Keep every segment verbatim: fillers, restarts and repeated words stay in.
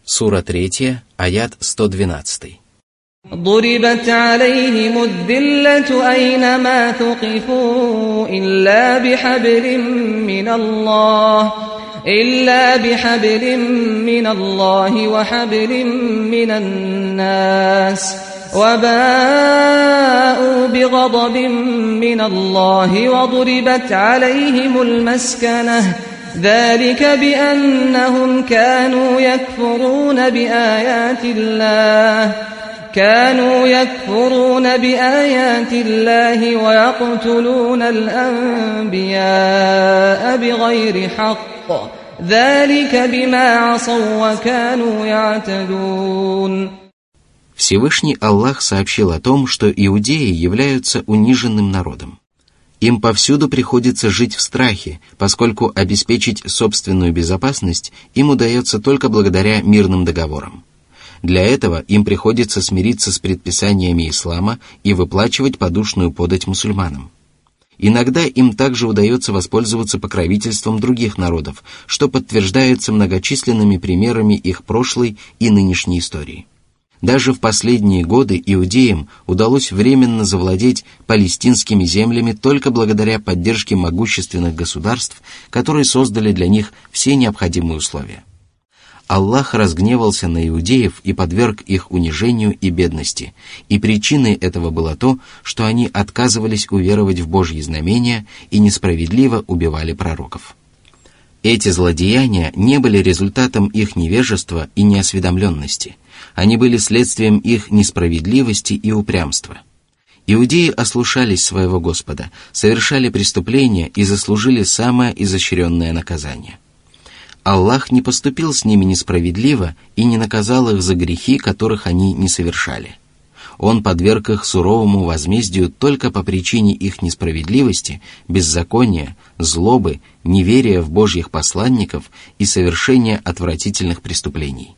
Сура третья, аят сто двенадцатый. ضربت عليهم الذلة أينما ثقفوا إلا بحبل من الله إلا بحبل من الله وحبل من الناس وباءوا بغضب من الله وضربت عليهم المسكنة ذلك بأنهم كانوا يكفرون بآيات الله كانوا يكفرون بآيات الله ويقتلون الأنبياء بغير حق ذلك بما عصوا وكانوا يعتدون. Всевышний Аллах сообщил о том, что иудеи являются униженным народом. Им повсюду приходится жить в страхе, поскольку обеспечить собственную безопасность им удается только благодаря мирным договорам. Для этого им приходится смириться с предписаниями ислама и выплачивать подушную подать мусульманам. Иногда им также удается воспользоваться покровительством других народов, что подтверждается многочисленными примерами их прошлой и нынешней истории. Даже в последние годы иудеям удалось временно завладеть палестинскими землями только благодаря поддержке могущественных государств, которые создали для них все необходимые условия. Аллах разгневался на иудеев и подверг их унижению и бедности, и причиной этого было то, что они отказывались уверовать в Божьи знамения и несправедливо убивали пророков. Эти злодеяния не были результатом их невежества и неосведомленности, они были следствием их несправедливости и упрямства. Иудеи ослушались своего Господа, совершали преступления и заслужили самое изощренное наказание. Аллах не поступил с ними несправедливо и не наказал их за грехи, которых они не совершали. Он подверг их суровому возмездию только по причине их несправедливости, беззакония, злобы, неверия в Божьих посланников и совершения отвратительных преступлений.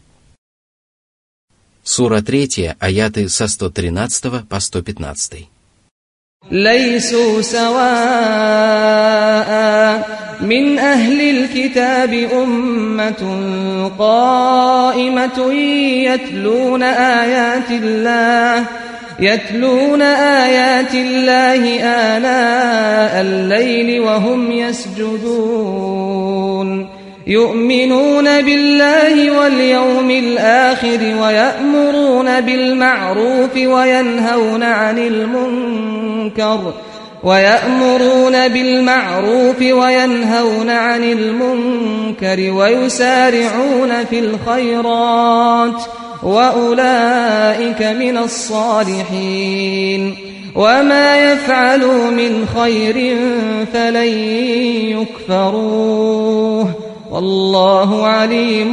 Сура третья, аяты со сто тринадцатого по сто пятнадцатый. ليسوا سواء من أهل الكتاب أمة قائمة يتلون آيات الله يتلون آيات الله آناء الليل وهم يسجدون يؤمنون بالله واليوم الآخر ويأمرون بالمعروف وينهون عن المنكر ويأمرون بالمعروف وينهون عن المنكر ويسارعون في الخيرات وأولئك من الصالحين وما يفعلوا من خير فلن يكفروه والله عليم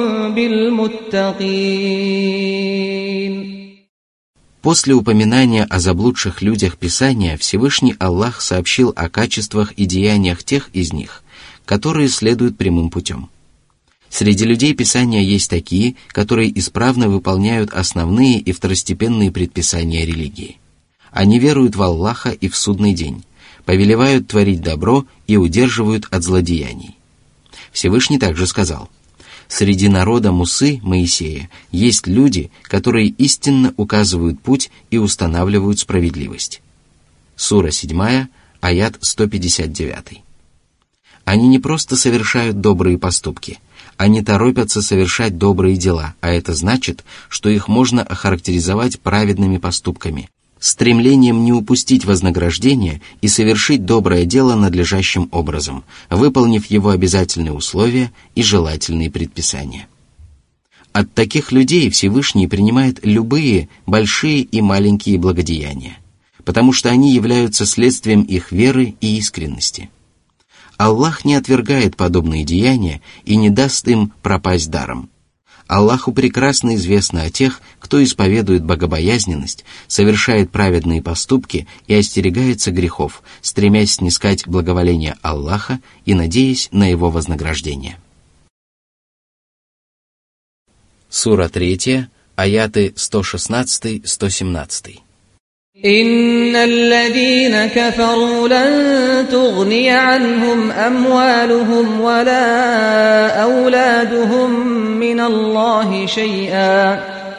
بالمتقين. После упоминания о заблудших людях Писания Всевышний Аллах сообщил о качествах и деяниях тех из них, которые следуют прямым путем. Среди людей Писания есть такие, которые исправно выполняют основные и второстепенные предписания религии. Они веруют в Аллаха и в судный день, повелевают творить добро и удерживают от злодеяний. Всевышний также сказал: «Среди народа Мусы, Моисея, есть люди, которые истинно указывают путь и устанавливают справедливость». Сура седьмая, аят сто пятьдесят девять. Они не просто совершают добрые поступки, они торопятся совершать добрые дела, а это значит, что их можно охарактеризовать праведными поступками, стремлением не упустить вознаграждение и совершить доброе дело надлежащим образом, выполнив его обязательные условия и желательные предписания. От таких людей Всевышний принимает любые большие и маленькие благодеяния, потому что они являются следствием их веры и искренности. Аллах не отвергает подобные деяния и не даст им пропасть даром. Аллаху прекрасно известно о тех, кто исповедует богобоязненность, совершает праведные поступки и остерегается грехов, стремясь снискать благоволение Аллаха и надеясь на его вознаграждение. Сура третья, аяты сто шестнадцать - сто семнадцать. إن الذين كفروا لن تغني عنهم أموالهم ولا أولادهم من الله شيئا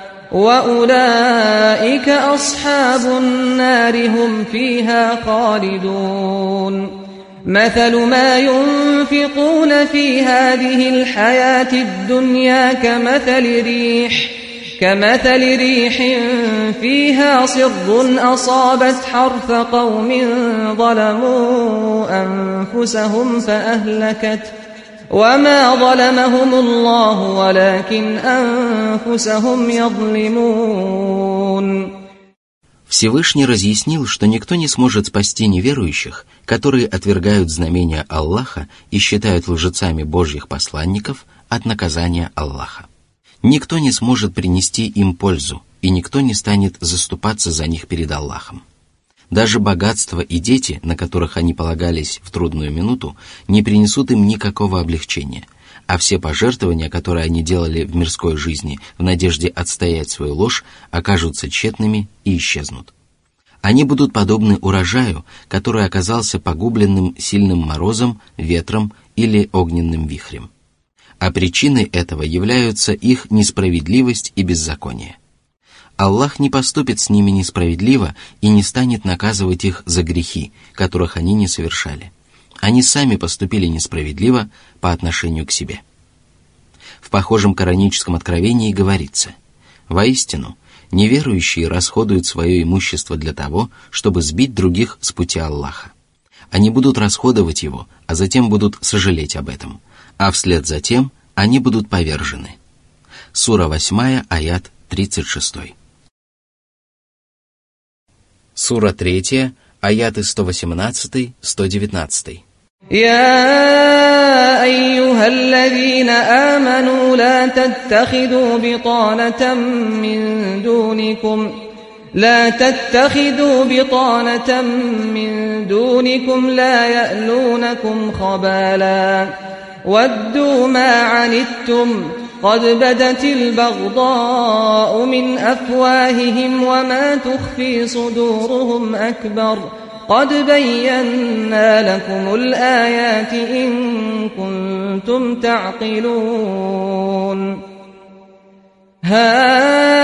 وأولئك أصحاب النار هم فيها خالدون مثل ما ينفقون في هذه الحياة الدنيا كمثل ريح كمثل ريح فيها صر أصابت حرث قوم ظلموا أنفسهم فأهلكت وما ظلمهم الله ولكن أنفسهم يظلمون. Всевышний разъяснил, что никто не сможет спасти неверующих, которые отвергают знамения Аллаха и считают лжецами Божьих посланников, от наказания Аллаха. Никто не сможет принести им пользу, и никто не станет заступаться за них перед Аллахом. Даже богатство и дети, на которых они полагались в трудную минуту, не принесут им никакого облегчения, а все пожертвования, которые они делали в мирской жизни в надежде отстоять свою ложь, окажутся тщетными и исчезнут. Они будут подобны урожаю, который оказался погубленным сильным морозом, ветром или огненным вихрем. А причиной этого являются их несправедливость и беззаконие. Аллах не поступит с ними несправедливо и не станет наказывать их за грехи, которых они не совершали. Они сами поступили несправедливо по отношению к себе. В похожем кораническом откровении говорится: «Воистину, неверующие расходуют свое имущество для того, чтобы сбить других с пути Аллаха. Они будут расходовать его, а затем будут сожалеть об этом, а вслед за тем они будут повержены». Сура восьмая, аят тридцать шесть. Сура третья, аяты сто восемнадцать - сто девятнадцать. يا أيها الذين آمنوا لا تتخذوا بطانة من دونكم لا تتخذوا بطانة من دونكم لا يألونكم خبالا ودوا ما عنتم قد بدت البغضاء من أفواههم وما تخفي صدورهم أكبر قد بينا لكم الآيات إن كنتم تعقلون ها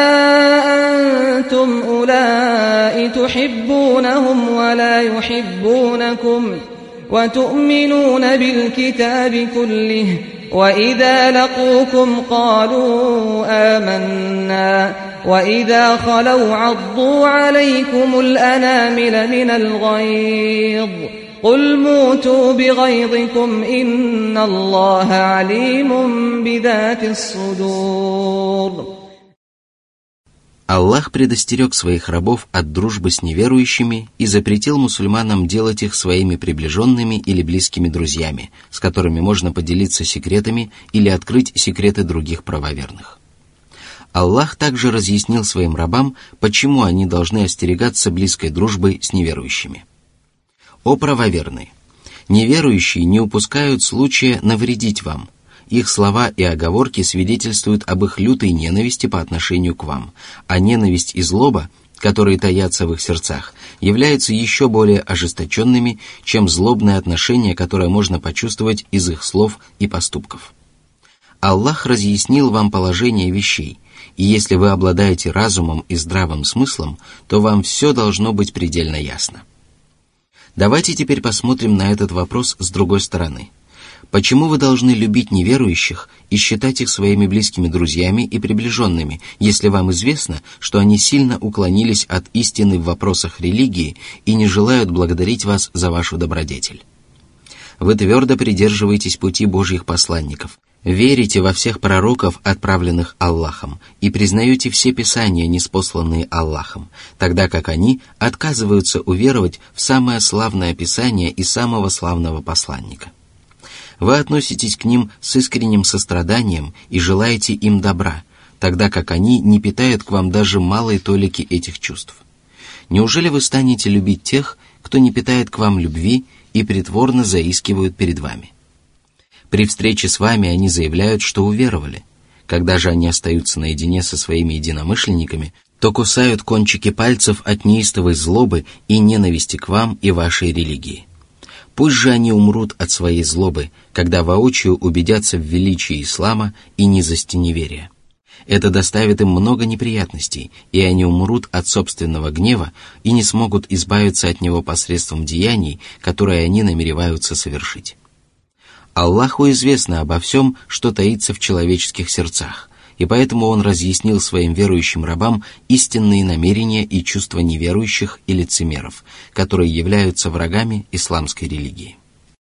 أنتم أولئك تحبونهم ولا يحبونكم وتؤمنون بالكتاب كله وإذا لقوكم قالوا آمنا وإذا خلوا عضوا عليكم الأنامل من الغيظ قل موتوا بغيظكم إن الله عليم بذات الصدور. Аллах предостерег своих рабов от дружбы с неверующими и запретил мусульманам делать их своими приближенными или близкими друзьями, с которыми можно поделиться секретами или открыть секреты других правоверных. Аллах также разъяснил своим рабам, почему они должны остерегаться близкой дружбы с неверующими. О правоверные! Неверующие не упускают случая навредить вам. Их слова и оговорки свидетельствуют об их лютой ненависти по отношению к вам, а ненависть и злоба, которые таятся в их сердцах, являются еще более ожесточенными, чем злобное отношение, которое можно почувствовать из их слов и поступков. Аллах разъяснил вам положение вещей, и если вы обладаете разумом и здравым смыслом, то вам все должно быть предельно ясно. Давайте теперь посмотрим на этот вопрос с другой стороны. Почему вы должны любить неверующих и считать их своими близкими друзьями и приближенными, если вам известно, что они сильно уклонились от истины в вопросах религии и не желают благодарить вас за вашу добродетель? Вы твердо придерживаетесь пути Божьих посланников, верите во всех пророков, отправленных Аллахом, и признаете все писания, ниспосланные Аллахом, тогда как они отказываются уверовать в самое славное писание и самого славного посланника. Вы относитесь к ним с искренним состраданием и желаете им добра, тогда как они не питают к вам даже малой толики этих чувств. Неужели вы станете любить тех, кто не питает к вам любви и притворно заискивают перед вами? При встрече с вами они заявляют, что уверовали. Когда же они остаются наедине со своими единомышленниками, то кусают кончики пальцев от неистовой злобы и ненависти к вам и вашей религии. Пусть же они умрут от своей злобы, когда воочию убедятся в величии ислама и низости неверия. Это доставит им много неприятностей, и они умрут от собственного гнева и не смогут избавиться от него посредством деяний, которые они намереваются совершить. Аллаху известно обо всем, что таится в человеческих сердцах, и поэтому Он разъяснил своим верующим рабам истинные намерения и чувства неверующих и лицемеров, которые являются врагами исламской религии.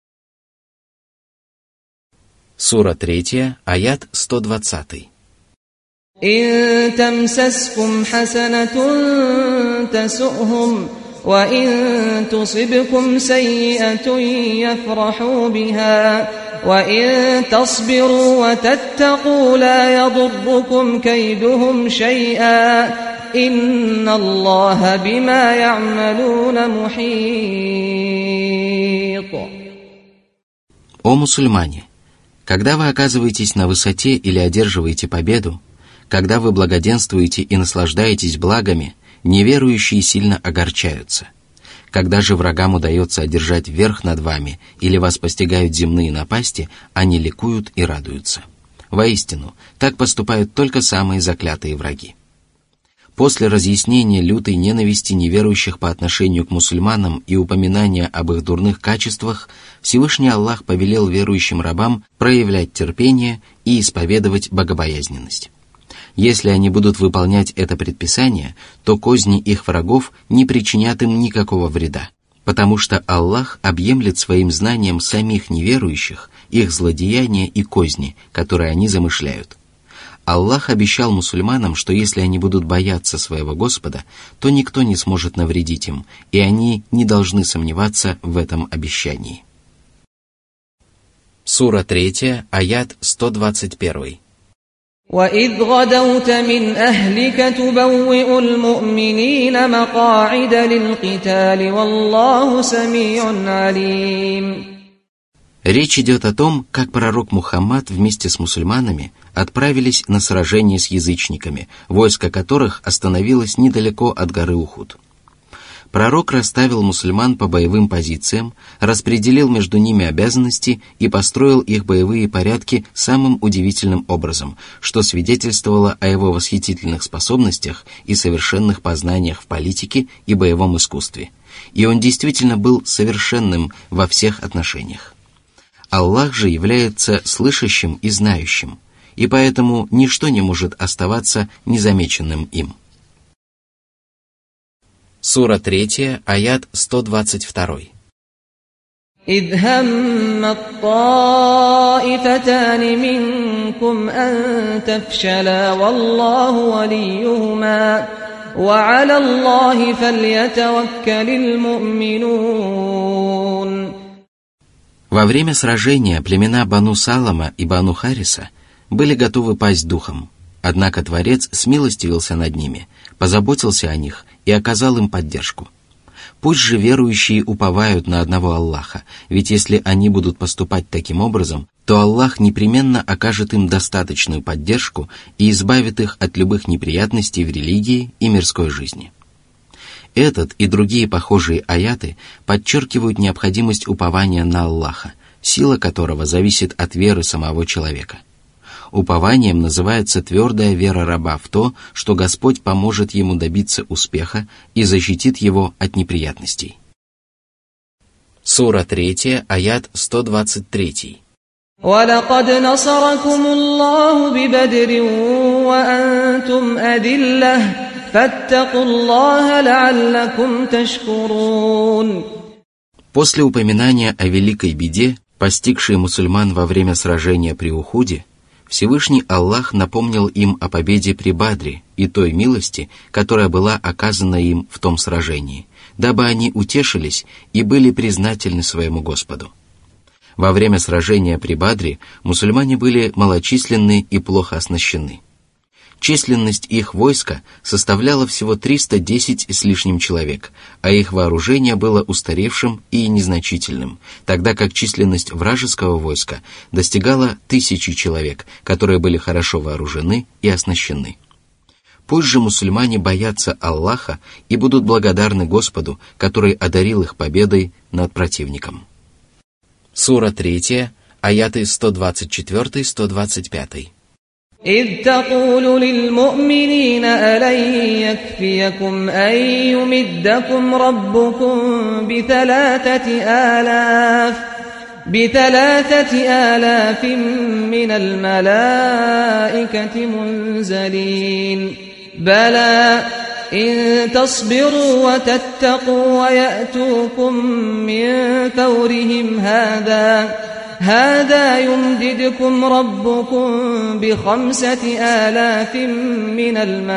Сура третья, аят сто двадцатый. إن تمسسكم حسنة تسؤهم وإن تصبكم سيئة يفرحوا بها وإن تصبروا وتتقوا لا يضركم كيدهم شيئا إن الله بما يعملون محيط. О мусульмане! Когда вы оказываетесь на высоте или одерживаете победу, когда вы благоденствуете и наслаждаетесь благами, неверующие сильно огорчаются. Когда же врагам удается одержать верх над вами или вас постигают земные напасти, они ликуют и радуются. Воистину, так поступают только самые заклятые враги. После разъяснения лютой ненависти неверующих по отношению к мусульманам и упоминания об их дурных качествах, Всевышний Аллах повелел верующим рабам проявлять терпение и исповедовать богобоязненность. Если они будут выполнять это предписание, то козни их врагов не причинят им никакого вреда, потому что Аллах объемлет своим знанием самих неверующих, их злодеяния и козни, которые они замышляют. Аллах обещал мусульманам, что если они будут бояться своего Господа, то никто не сможет навредить им, и они не должны сомневаться в этом обещании. Сура третья, аят сто двадцать один. وَإِذْ غَدَوْتَ مِنْ أَهْلِكَ تُبَوِّئُ الْمُؤْمِنِينَ مَقَاعِدَ لِلْقِتَالِ وَاللَّهُ سَمِيعٌ عَلِيمٌ. Речь идет о том, как пророк Мухаммад вместе с мусульманами отправились на сражение с язычниками, войско которых остановилось недалеко от горы Ухуд. Пророк расставил мусульман по боевым позициям, распределил между ними обязанности и построил их боевые порядки самым удивительным образом, что свидетельствовало о его восхитительных способностях и совершенных познаниях в политике и боевом искусстве. И он действительно был совершенным во всех отношениях. Аллах же является слышащим и знающим, и поэтому ничто не может оставаться незамеченным им. Сура третья, аят сто двадцать два. إِذْ هَمَّ الطَّائِفَتَانِ مِنْكُمْ أَنْ تَفْشَلَا وَاللَّهُ وَلِيُّهُمَا وَعَلَى اللَّهِ فَلْيَتَوَكَّلِ الْمُؤْمِنُونَ. Во время сражения племена Бану Салама и Бану Хариса были готовы пасть духом, однако Творец смилостивился над ними, позаботился о них и оказал им поддержку. Пусть же верующие уповают на одного Аллаха, ведь если они будут поступать таким образом, то Аллах непременно окажет им достаточную поддержку и избавит их от любых неприятностей в религии и мирской жизни. Этот и другие похожие аяты подчеркивают необходимость упования на Аллаха, сила которого зависит от веры самого человека. Упованием называется твердая вера раба в то, что Господь поможет ему добиться успеха и защитит его от неприятностей. Сура третья, аят сто двадцать три. وَلَقَدْ نَصَرَكُمُ اللَّهُ بِبَدْرٍ وَأَنْتُمْ أَذِلَّةٌ فَاتَّقُوا اللَّهَ لَعَلَّكُمْ تَشْكُرُونَ. После упоминания о великой беде, постигшей мусульман во время сражения при Ухуде, Всевышний Аллах напомнил им о победе при Бадре и той милости, которая была оказана им в том сражении, дабы они утешились и были признательны своему Господу. Во время сражения при Бадре мусульмане были малочисленны и плохо оснащены. Численность их войска составляла всего триста десять с лишним человек, а их вооружение было устаревшим и незначительным, тогда как численность вражеского войска достигала тысячи человек, которые были хорошо вооружены и оснащены. Пусть же мусульмане боятся Аллаха и будут благодарны Господу, который одарил их победой над противником. Сура третья, аяты сто двадцать четыре - сто двадцать пять. إذ تقول للمؤمنين ألن يكفيكم أن يمدكم ربكم بثلاثة آلاف بثلاثة آلاف من الملائكة منزلين بلى إن تصبروا وتتقوا ويأتوكم من فورهم هذا هذا يمددكم ربكم بخمسة آلاف من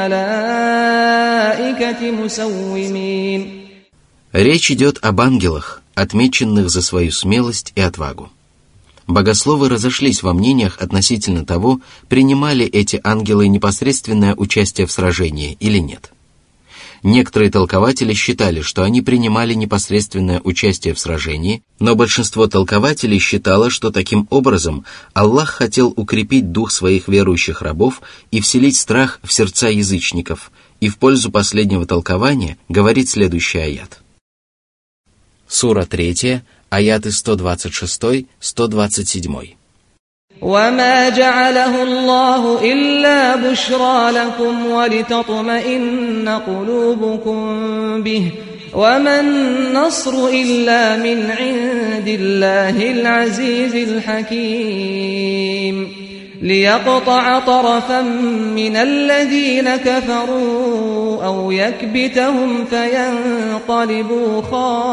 الملائكة مسومين. Речь идет об ангелах, отмеченных за свою смелость и отвагу. Богословы разошлись во мнениях относительно того, принимали эти ангелы непосредственное участие в сражении или нет. Некоторые толкователи считали, что они принимали непосредственное участие в сражении, но большинство толкователей считало, что таким образом Аллах хотел укрепить дух своих верующих рабов и вселить страх в сердца язычников, и в пользу последнего толкования говорит следующий аят. Сура третья, аяты сто двадцать шесть - сто двадцать семь. وما جعله الله إلا بشرى لكم ولتطمئن قلوبكم به وما النصر إلا من عند الله العزيز الحكيم ليقطع طرفا من الذين كفروا أو يكبتهم فينقلبوا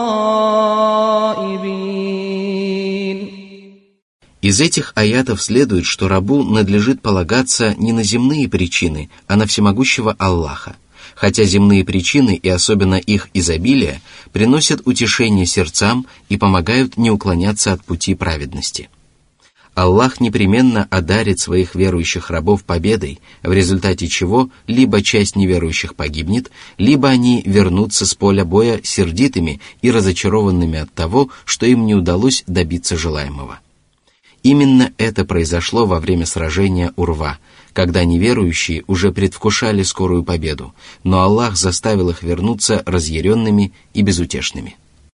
خائبين. Из этих аятов следует, что рабу надлежит полагаться не на земные причины, а на всемогущего Аллаха, хотя земные причины и особенно их изобилие приносят утешение сердцам и помогают не уклоняться от пути праведности. Аллах непременно одарит своих верующих рабов победой, в результате чего либо часть неверующих погибнет, либо они вернутся с поля боя сердитыми и разочарованными от того, что им не удалось добиться желаемого. Именно это произошло во время сражения Урва, когда неверующие уже предвкушали скорую победу, но Аллах заставил их вернуться разъяренными и безутешными.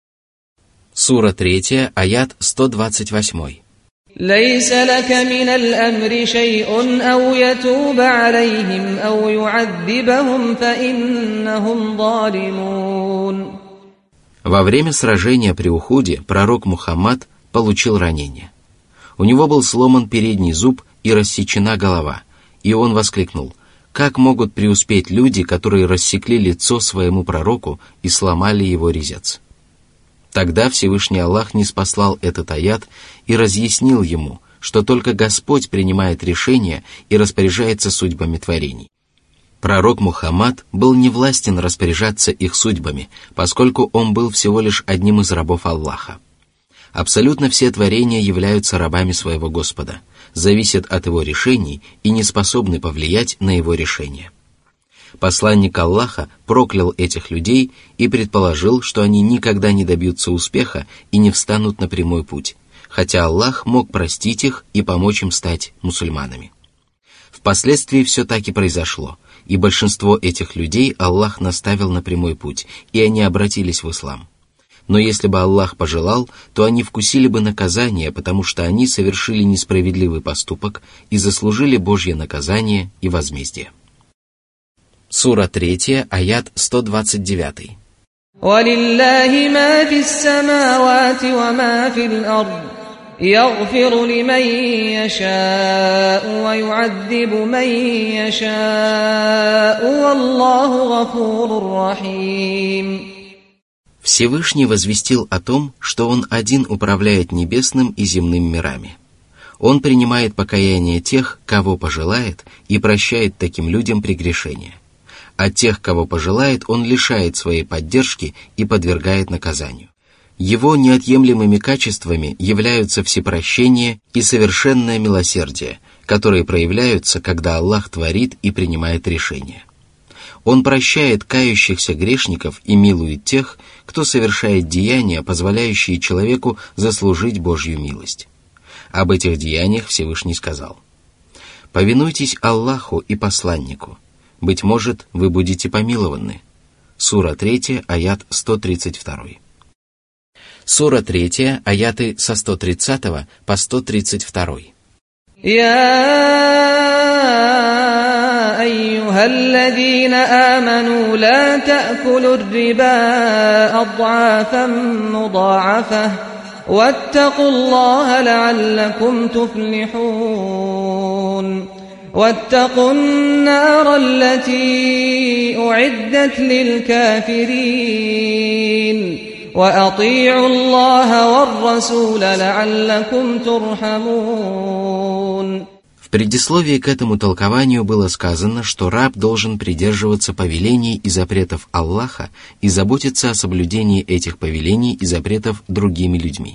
Сура третья, аят сто двадцать восемь. ليس لك من الأمر شيء أو يتوب عليهم أو يعذبهم فإنهم ظالمون. Во время сражения при Ухуде пророк Мухаммад получил ранение. У него был сломан передний зуб и рассечена голова, и он воскликнул: «Как могут преуспеть люди, которые рассекли лицо своему пророку и сломали его резец?» Тогда Всевышний Аллах ниспослал этот аят и разъяснил ему, что только Господь принимает решения и распоряжается судьбами творений. Пророк Мухаммад был не властен распоряжаться их судьбами, поскольку он был всего лишь одним из рабов Аллаха. Абсолютно все творения являются рабами своего Господа, зависят от его решений и не способны повлиять на его решения. Посланник Аллаха проклял этих людей и предположил, что они никогда не добьются успеха и не встанут на прямой путь, хотя Аллах мог простить их и помочь им стать мусульманами. Впоследствии все так и произошло, и большинство этих людей Аллах наставил на прямой путь, и они обратились в ислам. Но если бы Аллах пожелал, то они вкусили бы наказание, потому что они совершили несправедливый поступок и заслужили Божье наказание и возмездие. Сура третья, аят сто двадцать девять. وَلِلَّهِ مَا فِي السَّمَاوَاتِ وَمَا فِي الْأَرْضِ يَغْفِرُ لِمَن يَشَاءُ وَيُعَذِّبُ مَن يَشَاءُ وَاللَّهُ غَفُورٌ رَحِيمٌ. Всевышний возвестил о том, что Он один управляет небесным и земным мирами. Он принимает покаяние тех, кого пожелает, и прощает таким людям прегрешения. А тех, кого пожелает, Он лишает своей поддержки и подвергает наказанию. Его неотъемлемыми качествами являются всепрощение и совершенное милосердие, которые проявляются, когда Аллах творит и принимает решения. Он прощает кающихся грешников и милует тех, кто совершает деяния, позволяющие человеку заслужить Божью милость. Об этих деяниях Всевышний сказал: «Повинуйтесь Аллаху и посланнику. Быть может, вы будете помилованы. Сура три, аят сто тридцать два. Сура три, аяты со сто тридцатого по сто тридцать два. يا أيها الذين آمنوا لا تأكلوا الربا أضعافا مضاعفة واتقوا الله لعلكم تفلحون واتقوا النار التي أعدت للكافرين وأطيعوا الله والرسول لعلكم ترحمون. В предисловии к этому толкованию было сказано, что раб должен придерживаться повелений и запретов Аллаха и заботиться о соблюдении этих повелений и запретов другими людьми.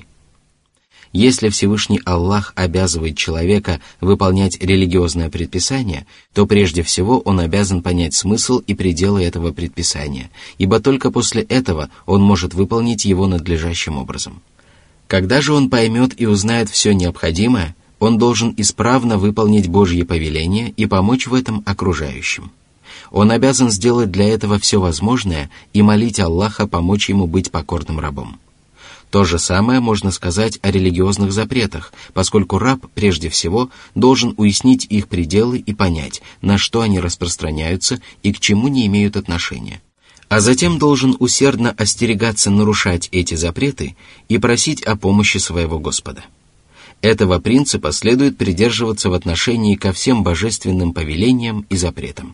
Если Всевышний Аллах обязывает человека выполнять религиозное предписание, то прежде всего он обязан понять смысл и пределы этого предписания, ибо только после этого он может выполнить его надлежащим образом. Когда же он поймет и узнает все необходимое, он должен исправно выполнить Божьи повеления и помочь в этом окружающим. Он обязан сделать для этого все возможное и молить Аллаха помочь ему быть покорным рабом. То же самое можно сказать о религиозных запретах, поскольку раб, прежде всего, должен уяснить их пределы и понять, на что они распространяются и к чему не имеют отношения. А затем должен усердно остерегаться нарушать эти запреты и просить о помощи своего Господа. Этого принципа следует придерживаться в отношении ко всем божественным повелениям и запретам.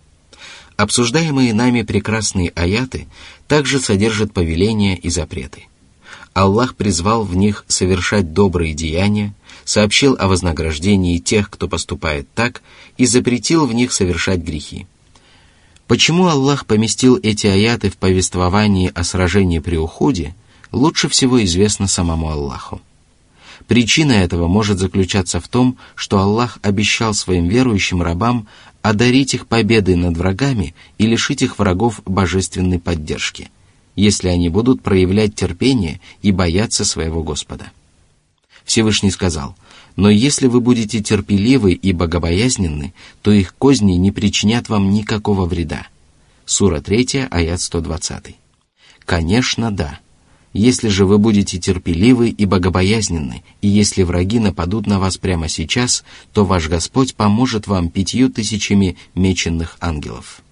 Обсуждаемые нами прекрасные аяты также содержат повеления и запреты. Аллах призвал в них совершать добрые деяния, сообщил о вознаграждении тех, кто поступает так, и запретил в них совершать грехи. Почему Аллах поместил эти аяты в повествовании о сражении при Ухуде, лучше всего известно самому Аллаху. Причина этого может заключаться в том, что Аллах обещал своим верующим рабам одарить их победой над врагами и лишить их врагов божественной поддержки, если они будут проявлять терпение и бояться своего Господа. Всевышний сказал: «Но если вы будете терпеливы и богобоязненны, то их козни не причинят вам никакого вреда». Сура три, аят сто двадцать. Конечно, да. Если же вы будете терпеливы и богобоязненны, и если враги нападут на вас прямо сейчас, то ваш Господь поможет вам пятью тысячами меченных ангелов.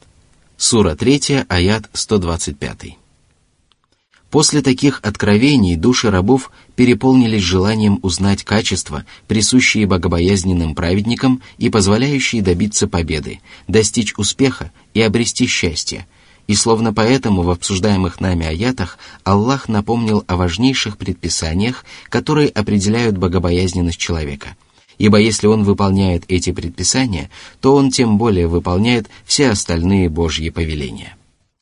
Сура три, аят сто двадцать пять. После таких откровений души рабов переполнились желанием узнать качества, присущие богобоязненным праведникам и позволяющие добиться победы, достичь успеха и обрести счастье. И словно поэтому в обсуждаемых нами аятах Аллах напомнил о важнейших предписаниях, которые определяют богобоязненность человека. Ибо если он выполняет эти предписания, то он тем более выполняет все остальные Божьи повеления.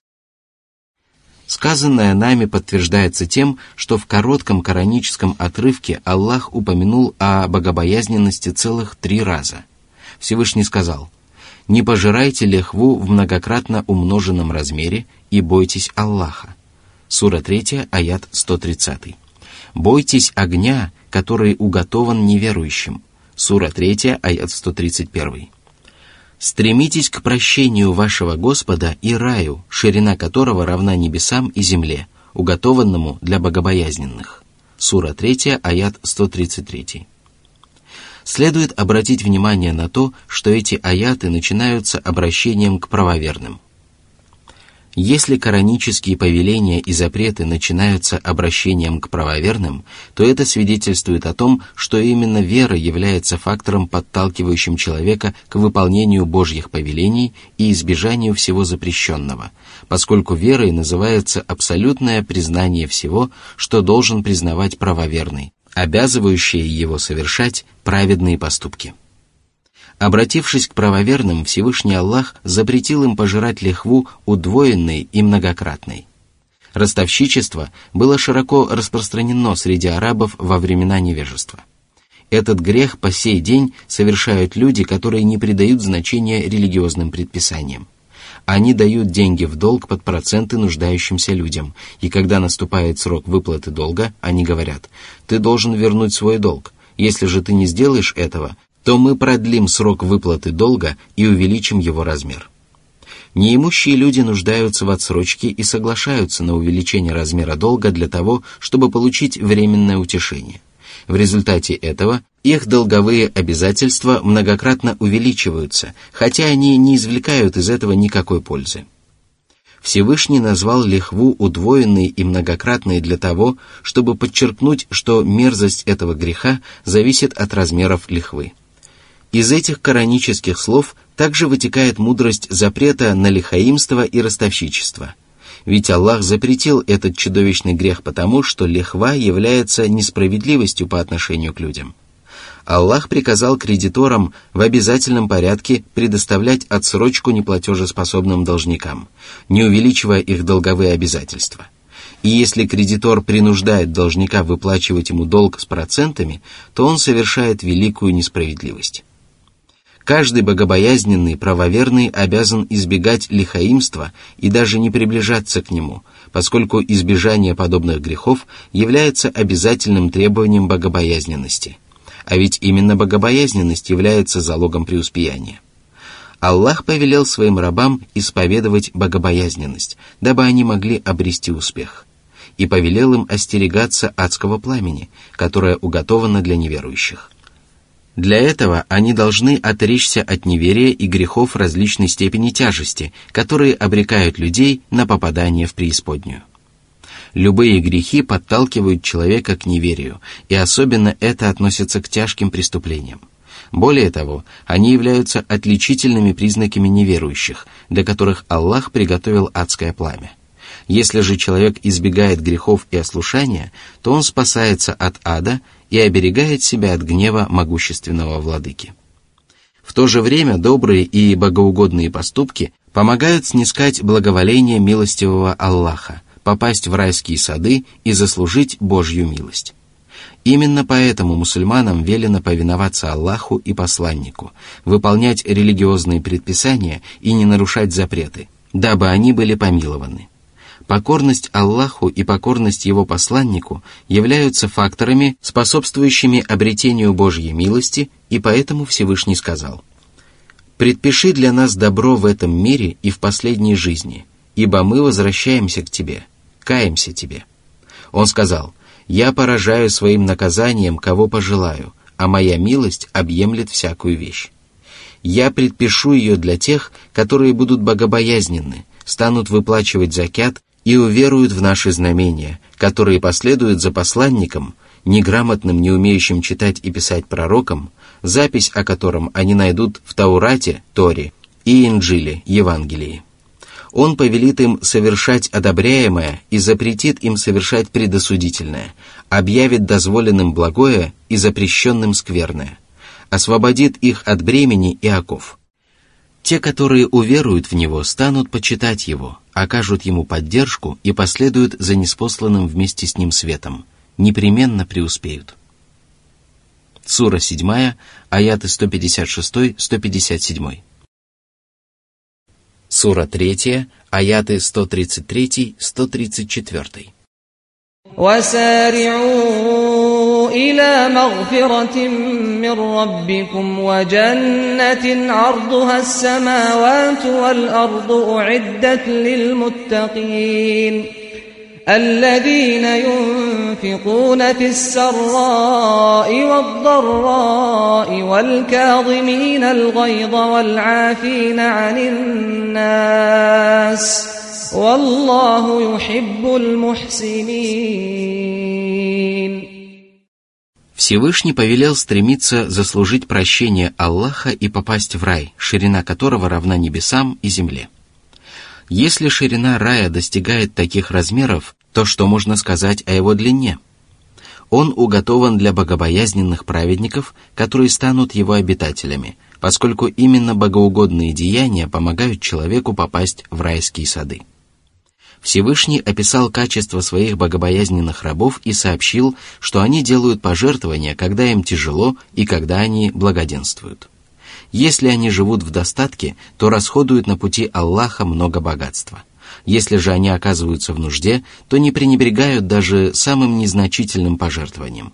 Сказанное нами подтверждается тем, что в коротком кораническом отрывке Аллах упомянул о богобоязненности целых три раза. Всевышний сказал: «Не пожирайте лихву в многократно умноженном размере и бойтесь Аллаха». Сура три, аят сто тридцать. «Бойтесь огня, который уготован неверующим». Сура три, аят сто тридцать один. «Стремитесь к прощению вашего Господа и раю, ширина которого равна небесам и земле, уготованному для богобоязненных». Сура три, аят сто тридцать три. Следует обратить внимание на то, что эти аяты начинаются обращением к правоверным. Если коранические повеления и запреты начинаются обращением к правоверным, то это свидетельствует о том, что именно вера является фактором, подталкивающим человека к выполнению Божьих повелений и избежанию всего запрещенного, поскольку верой называется абсолютное признание всего, что должен признавать правоверный, обязывающее его совершать праведные поступки. Обратившись к правоверным, Всевышний Аллах запретил им пожирать лихву удвоенной и многократной. Ростовщичество было широко распространено среди арабов во времена невежества. Этот грех по сей день совершают люди, которые не придают значения религиозным предписаниям. Они дают деньги в долг под проценты нуждающимся людям, и когда наступает срок выплаты долга, они говорят: «Ты должен вернуть свой долг. Если же ты не сделаешь этого, то мы продлим срок выплаты долга и увеличим его размер. Неимущие люди нуждаются в отсрочке и соглашаются на увеличение размера долга для того, чтобы получить временное утешение. В результате этого их долговые обязательства многократно увеличиваются, хотя они не извлекают из этого никакой пользы. Всевышний назвал лихву удвоенной и многократной для того, чтобы подчеркнуть, что мерзость этого греха зависит от размеров лихвы. Из этих коранических слов также вытекает мудрость запрета на лихаимство и ростовщичество. Ведь Аллах запретил этот чудовищный грех потому, что лихва является несправедливостью по отношению к людям. Аллах приказал кредиторам в обязательном порядке предоставлять отсрочку неплатежеспособным должникам, не увеличивая их долговые обязательства. И если кредитор принуждает должника выплачивать ему долг с процентами, то он совершает великую несправедливость. Каждый богобоязненный правоверный обязан избегать лихаимства и даже не приближаться к нему, поскольку избежание подобных грехов является обязательным требованием богобоязненности. А ведь именно богобоязненность является залогом преуспеяния. Аллах повелел своим рабам исповедовать богобоязненность, дабы они могли обрести успех, и повелел им остерегаться адского пламени, которое уготовано для неверующих. Для этого они должны отречься от неверия и грехов различной степени тяжести, которые обрекают людей на попадание в преисподнюю. Любые грехи подталкивают человека к неверию, и особенно это относится к тяжким преступлениям. Более того, они являются отличительными признаками неверующих, для которых Аллах приготовил адское пламя. Если же человек избегает грехов и ослушания, то он спасается от ада и оберегает себя от гнева могущественного владыки. В то же время добрые и богоугодные поступки помогают снискать благоволение милостивого Аллаха, попасть в райские сады и заслужить Божью милость. Именно поэтому мусульманам велено повиноваться Аллаху и посланнику, выполнять религиозные предписания и не нарушать запреты, дабы они были помилованы. Покорность Аллаху и покорность Его посланнику являются факторами, способствующими обретению Божьей милости, и поэтому Всевышний сказал: «Предпиши для нас добро в этом мире и в последней жизни, ибо мы возвращаемся к Тебе, каемся Тебе». Он сказал: «Я поражаю своим наказанием, кого пожелаю, а моя милость объемлет всякую вещь. Я предпишу ее для тех, которые будут богобоязненны, станут выплачивать закят и уверуют в наши знамения, которые последуют за посланником, неграмотным, не умеющим читать и писать пророком, запись о котором они найдут в Таурате, Торе, и Инджиле, Евангелии. Он повелит им совершать одобряемое и запретит им совершать предосудительное, объявит дозволенным благое и запрещенным скверное, освободит их от бремени и оков. Те, которые уверуют в Него, станут почитать Его, окажут Ему поддержку и последуют за ниспосланным вместе с Ним светом, непременно преуспеют». Сура седьмая, аяты сто пятьдесят шесть - сто пятьдесят семь. Сура третья, аяты сто тридцать три - сто тридцать четыре. وَسَارِعُوا إِلَى مَغْفِرَةٍ مِّن رَّبِّكُمْ وَجَنَّةٍ عَرْضُهَا السَّمَاوَاتُ وَالْأَرْضُ أُعِدَّتْ لِلْمُتَّقِينَ الَّذِينَ يُنفِقُونَ فِي السَّرَّاءِ وَالضَّرَّاءِ وَالْكَاظِمِينَ الْغَيْظَ وَالْعَافِينَ عَنِ النَّاسِ وَاللَّهُ يُحِبُّ الْمُحْسِنِينَ. Всевышний повелел стремиться заслужить прощение Аллаха и попасть в рай, ширина которого равна небесам и земле. Если ширина рая достигает таких размеров, то что можно сказать о его длине? Он уготован для богобоязненных праведников, которые станут его обитателями, поскольку именно богоугодные деяния помогают человеку попасть в райские сады. Всевышний описал качества своих богобоязненных рабов и сообщил, что они делают пожертвования, когда им тяжело и когда они благоденствуют. Если они живут в достатке, то расходуют на пути Аллаха много богатства. Если же они оказываются в нужде, то не пренебрегают даже самым незначительным пожертвованием.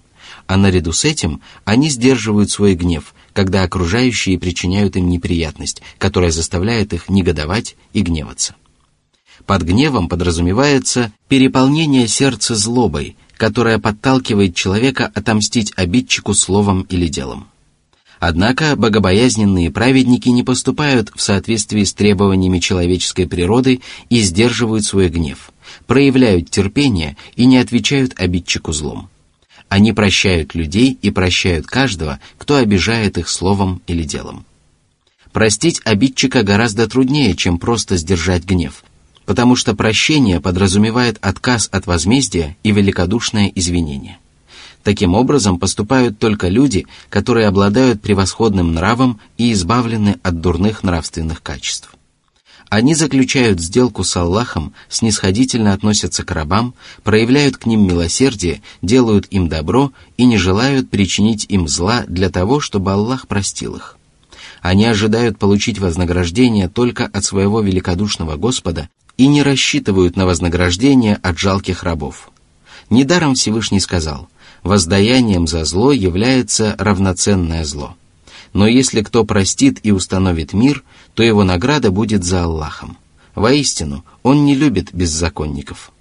а наряду с этим они сдерживают свой гнев, когда окружающие причиняют им неприятность, которая заставляет их негодовать и гневаться. Под гневом подразумевается переполнение сердца злобой, которая подталкивает человека отомстить обидчику словом или делом. Однако богобоязненные праведники не поступают в соответствии с требованиями человеческой природы и сдерживают свой гнев, проявляют терпение и не отвечают обидчику злом. Они прощают людей и прощают каждого, кто обижает их словом или делом. Простить обидчика гораздо труднее, чем просто сдержать гнев, потому что прощение подразумевает отказ от возмездия и великодушное извинение. Таким образом поступают только люди, которые обладают превосходным нравом и избавлены от дурных нравственных качеств. Они заключают сделку с Аллахом, снисходительно относятся к рабам, проявляют к ним милосердие, делают им добро и не желают причинить им зла для того, чтобы Аллах простил их. Они ожидают получить вознаграждение только от своего великодушного Господа и не рассчитывают на вознаграждение от жалких рабов. Недаром Всевышний сказал: «Воздаянием за зло является равноценное зло. Но если кто простит и установит мир, то его награда будет за Аллахом. Воистину, Он не любит беззаконников».